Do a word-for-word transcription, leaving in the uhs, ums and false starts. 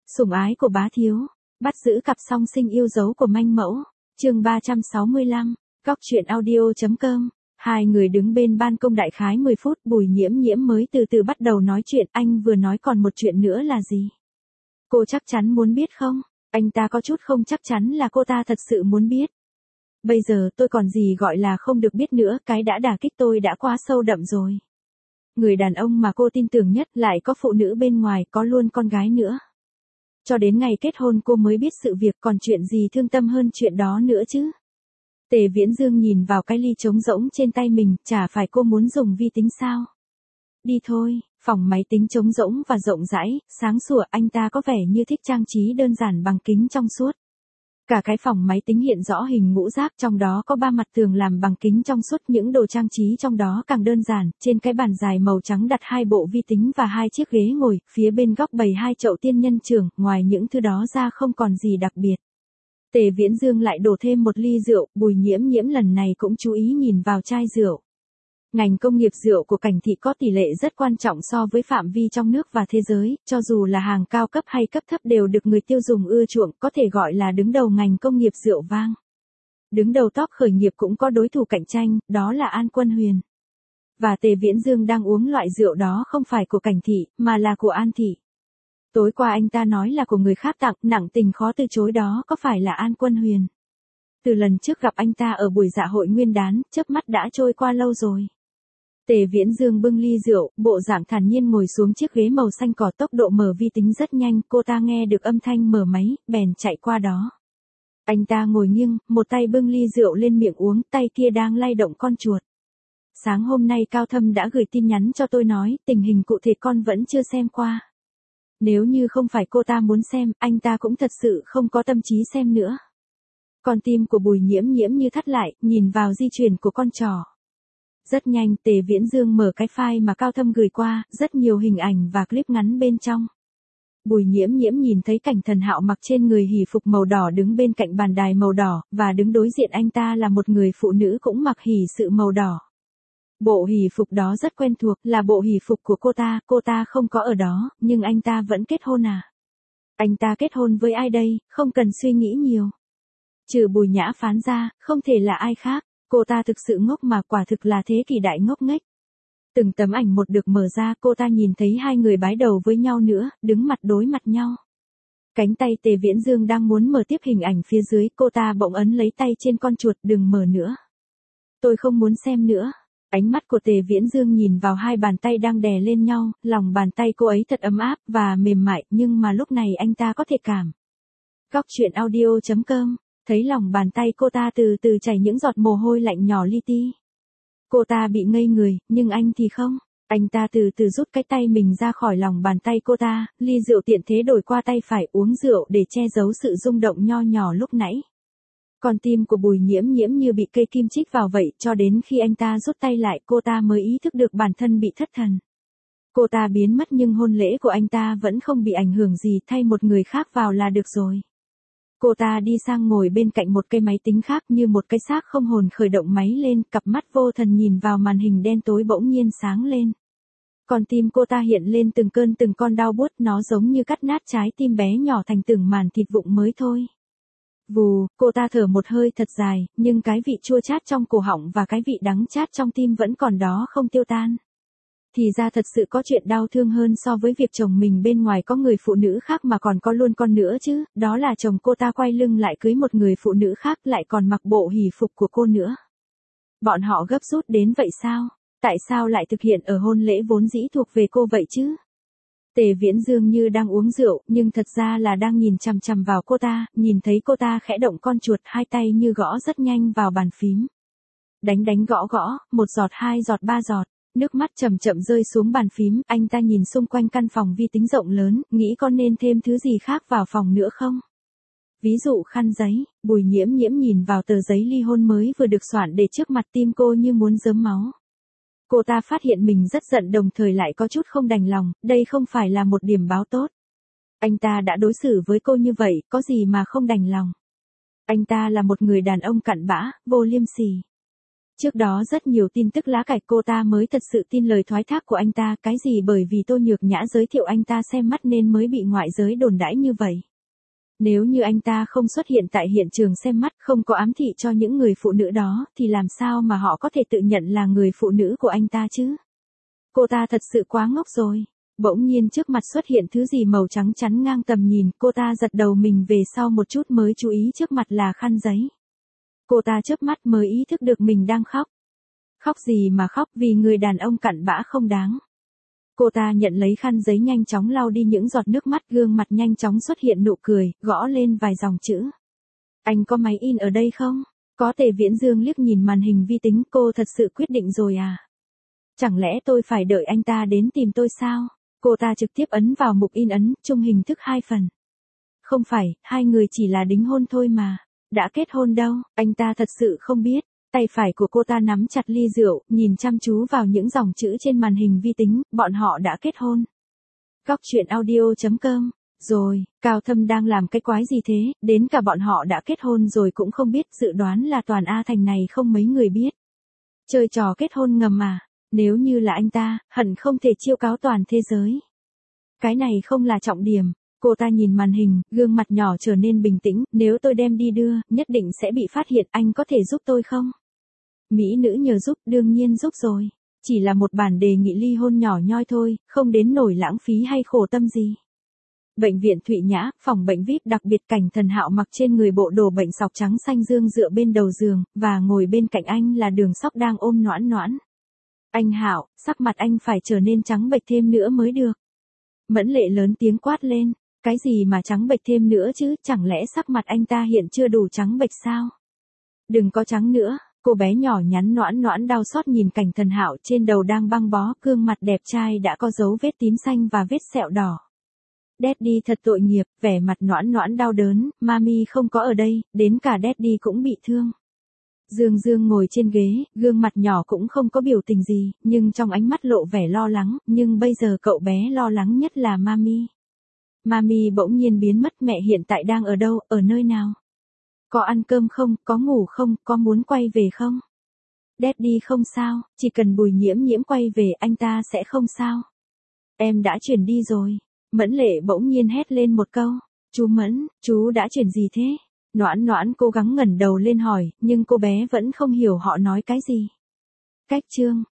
Sủng ái của bá thiếu, bắt giữ cặp song sinh yêu dấu của manh mẫu, chương ba trăm sáu mươi lăm, góc truyện audio.com. Hai người đứng bên ban công đại khái mười phút, Bùi Nhiễm Nhiễm mới từ từ bắt đầu nói chuyện. Anh vừa nói còn một chuyện nữa là gì? Cô chắc chắn muốn biết không? Anh ta có chút không chắc chắn là cô ta thật sự muốn biết. Bây giờ tôi còn gì gọi là không được biết nữa, cái đã đả kích tôi đã quá sâu đậm rồi. Người đàn ông mà cô tin tưởng nhất lại có phụ nữ bên ngoài, có luôn con gái nữa. Cho đến ngày kết hôn cô mới biết sự việc, còn chuyện gì thương tâm hơn chuyện đó nữa chứ. Tề Viễn Dương nhìn vào cái ly trống rỗng trên tay mình, chả phải cô muốn dùng vi tính sao? Đi thôi, phòng máy tính trống rỗng và rộng rãi, sáng sủa, anh ta có vẻ như thích trang trí đơn giản bằng kính trong suốt. Cả cái phòng máy tính hiện rõ hình ngũ giác, trong đó có ba mặt tường làm bằng kính trong suốt, những đồ trang trí trong đó càng đơn giản. Trên cái bàn dài màu trắng đặt hai bộ vi tính và hai chiếc ghế ngồi, phía bên góc bày hai chậu tiên nhân trưởng, ngoài những thứ đó ra không còn gì đặc biệt. Tề Viễn Dương lại đổ thêm một ly rượu, Bùi Nhiễm Nhiễm lần này cũng chú ý nhìn vào chai rượu. Ngành công nghiệp rượu của Cảnh Thị có tỷ lệ rất quan trọng so với phạm vi trong nước và thế giới, cho dù là hàng cao cấp hay cấp thấp đều được người tiêu dùng ưa chuộng, có thể gọi là đứng đầu ngành công nghiệp rượu vang. Đứng đầu top khởi nghiệp cũng có đối thủ cạnh tranh, đó là An Quân Huyền. Và Tề Viễn Dương đang uống loại rượu đó không phải của Cảnh Thị, mà là của An Thị. Tối qua anh ta nói là của người khác tặng, nặng tình khó từ chối, đó có phải là An Quân Huyền. Từ lần trước gặp anh ta ở buổi dạ hội nguyên đán, chớp mắt đã trôi qua lâu rồi. Tề Viễn Dương bưng ly rượu, bộ dạng thản nhiên ngồi xuống chiếc ghế màu xanh cỏ, tốc độ mở vi tính rất nhanh, cô ta nghe được âm thanh mở máy, bèn chạy qua đó. Anh ta ngồi nghiêng, một tay bưng ly rượu lên miệng uống, tay kia đang lay động con chuột. Sáng hôm nay Cao Thâm đã gửi tin nhắn cho tôi nói, tình hình cụ thể con vẫn chưa xem qua. Nếu như không phải cô ta muốn xem, anh ta cũng thật sự không có tâm trí xem nữa. Con tim của Bùi Nhiễm Nhiễm như thắt lại, nhìn vào di chuyển của con trỏ. Rất nhanh, Tề Viễn Dương mở cái file mà Cao Thâm gửi qua, rất nhiều hình ảnh và clip ngắn bên trong. Bùi Nhiễm Nhiễm nhìn thấy cảnh Thần Hạo mặc trên người hỉ phục màu đỏ đứng bên cạnh bàn đài màu đỏ, và đứng đối diện anh ta là một người phụ nữ cũng mặc hỉ sự màu đỏ. Bộ hỉ phục đó rất quen thuộc, là bộ hỉ phục của cô ta, cô ta không có ở đó, nhưng anh ta vẫn kết hôn à? Anh ta kết hôn với ai đây, không cần suy nghĩ nhiều. Trừ Bùi Nhã Phán ra, không thể là ai khác. Cô ta thực sự ngốc mà, quả thực là thế kỷ đại ngốc nghếch. Từng tấm ảnh một được mở ra, cô ta nhìn thấy hai người bái đầu với nhau nữa, đứng mặt đối mặt nhau. Cánh tay Tề Viễn Dương đang muốn mở tiếp hình ảnh phía dưới, cô ta bỗng ấn lấy tay trên con chuột, đừng mở nữa. Tôi không muốn xem nữa. Ánh mắt của Tề Viễn Dương nhìn vào hai bàn tay đang đè lên nhau, lòng bàn tay cô ấy thật ấm áp và mềm mại, nhưng mà lúc này anh ta có thể cảm. Góc truyện audio.com. Thấy lòng bàn tay cô ta từ từ chảy những giọt mồ hôi lạnh nhỏ li ti. Cô ta bị ngây người, nhưng anh thì không. Anh ta từ từ rút cái tay mình ra khỏi lòng bàn tay cô ta, ly rượu tiện thế đổi qua tay phải, uống rượu để che giấu sự rung động nho nhỏ lúc nãy. Con tim của Bùi Nhiễm Nhiễm như bị cây kim chích vào vậy, cho đến khi anh ta rút tay lại cô ta mới ý thức được bản thân bị thất thần. Cô ta biến mất nhưng hôn lễ của anh ta vẫn không bị ảnh hưởng gì, thay một người khác vào là được rồi. Cô ta đi sang ngồi bên cạnh một cây máy tính khác, như một cái xác không hồn khởi động máy lên, cặp mắt vô thần nhìn vào màn hình đen tối bỗng nhiên sáng lên. Con tim cô ta hiện lên từng cơn từng con đau buốt, nó giống như cắt nát trái tim bé nhỏ thành từng màn thịt vụn mới thôi. Vù, cô ta thở một hơi thật dài, nhưng cái vị chua chát trong cổ họng và cái vị đắng chát trong tim vẫn còn đó không tiêu tan. Thì ra thật sự có chuyện đau thương hơn so với việc chồng mình bên ngoài có người phụ nữ khác mà còn có luôn con nữa chứ, đó là chồng cô ta quay lưng lại cưới một người phụ nữ khác, lại còn mặc bộ hỉ phục của cô nữa. Bọn họ gấp rút đến vậy sao? Tại sao lại thực hiện ở hôn lễ vốn dĩ thuộc về cô vậy chứ? Tề Viễn Dương như đang uống rượu, nhưng thật ra là đang nhìn chằm chằm vào cô ta, nhìn thấy cô ta khẽ động con chuột, hai tay như gõ rất nhanh vào bàn phím. Đánh đánh gõ gõ, một giọt hai giọt ba giọt. Nước mắt chậm chậm rơi xuống bàn phím, anh ta nhìn xung quanh căn phòng vi tính rộng lớn, nghĩ có nên thêm thứ gì khác vào phòng nữa không? Ví dụ khăn giấy. Bùi Nhiễm Nhiễm nhìn vào tờ giấy ly hôn mới vừa được soạn để trước mặt, tim cô như muốn rớm máu. Cô ta phát hiện mình rất giận đồng thời lại có chút không đành lòng, đây không phải là một điểm báo tốt. Anh ta đã đối xử với cô như vậy, có gì mà không đành lòng. Anh ta là một người đàn ông cặn bã, vô liêm sỉ. Trước đó rất nhiều tin tức lá cải cô ta mới thật sự tin lời thoái thác của anh ta, cái gì bởi vì Tô Nhược Nhã giới thiệu anh ta xem mắt nên mới bị ngoại giới đồn đãi như vậy. Nếu như anh ta không xuất hiện tại hiện trường xem mắt, không có ám thị cho những người phụ nữ đó, thì làm sao mà họ có thể tự nhận là người phụ nữ của anh ta chứ? Cô ta thật sự quá ngốc rồi. Bỗng nhiên trước mặt xuất hiện thứ gì màu trắng chắn ngang tầm nhìn, cô ta giật đầu mình về sau một chút mới chú ý trước mặt là khăn giấy. Cô ta chớp mắt mới ý thức được mình đang khóc. Khóc gì mà khóc, vì người đàn ông cặn bã không đáng. Cô ta nhận lấy khăn giấy nhanh chóng lau đi những giọt nước mắt, gương mặt nhanh chóng xuất hiện nụ cười, gõ lên vài dòng chữ. Anh có máy in ở đây không? Có Tề Viễn Dương liếc nhìn màn hình vi tính, cô thật sự quyết định rồi à? Chẳng lẽ tôi phải đợi anh ta đến tìm tôi sao? Cô ta trực tiếp ấn vào mục in ấn, chung hình thức hai phần. Không phải, hai người chỉ là đính hôn thôi mà. Đã kết hôn đâu, anh ta thật sự không biết. Tay phải của cô ta nắm chặt ly rượu, nhìn chăm chú vào những dòng chữ trên màn hình vi tính, bọn họ đã kết hôn. Góc truyện audio chấm com. Rồi, Cao Thâm đang làm cái quái gì thế, đến cả bọn họ đã kết hôn rồi cũng không biết, dự đoán là toàn A Thành này không mấy người biết. Chơi trò kết hôn ngầm mà, nếu như là anh ta, hẳn không thể chiêu cáo toàn thế giới. Cái này không là trọng điểm. Cô ta nhìn màn hình, gương mặt nhỏ trở nên bình tĩnh, nếu tôi đem đi đưa, nhất định sẽ bị phát hiện, anh có thể giúp tôi không? Mỹ nữ nhờ giúp, đương nhiên giúp rồi. Chỉ là một bản đề nghị ly hôn nhỏ nhoi thôi, không đến nổi lãng phí hay khổ tâm gì. Bệnh viện Thụy Nhã, phòng bệnh vi ai pi đặc biệt, Cảnh Thần Hạo mặc trên người bộ đồ bệnh sọc trắng xanh dương dựa bên đầu giường, và ngồi bên cạnh anh là Đường Sóc đang ôm Noãn Noãn. Anh Hạo, sắc mặt anh phải trở nên trắng bệch thêm nữa mới được. Mẫn Lệ lớn tiếng quát lên. Cái gì mà trắng bệch thêm nữa chứ, chẳng lẽ sắc mặt anh ta hiện chưa đủ trắng bệch sao? Đừng có trắng nữa, cô bé nhỏ nhắn Noãn Noãn đau xót nhìn Cảnh Thần Hạo trên đầu đang băng bó, gương mặt đẹp trai đã có dấu vết tím xanh và vết sẹo đỏ. Daddy thật tội nghiệp, vẻ mặt Noãn Noãn đau đớn, Mami không có ở đây, đến cả Daddy cũng bị thương. Dương Dương ngồi trên ghế, gương mặt nhỏ cũng không có biểu tình gì, nhưng trong ánh mắt lộ vẻ lo lắng, nhưng bây giờ cậu bé lo lắng nhất là Mami. Mami bỗng nhiên biến mất, mẹ hiện tại đang ở đâu, ở nơi nào? Có ăn cơm không, có ngủ không, có muốn quay về không? Daddy không sao, chỉ cần Bùi Nhiễm Nhiễm quay về anh ta sẽ không sao. Em đã chuyển đi rồi. Mẫn Lệ bỗng nhiên hét lên một câu. Chú Mẫn, chú đã chuyển gì thế? Noãn Noãn cố gắng ngẩng đầu lên hỏi, nhưng cô bé vẫn không hiểu họ nói cái gì. Cách chương.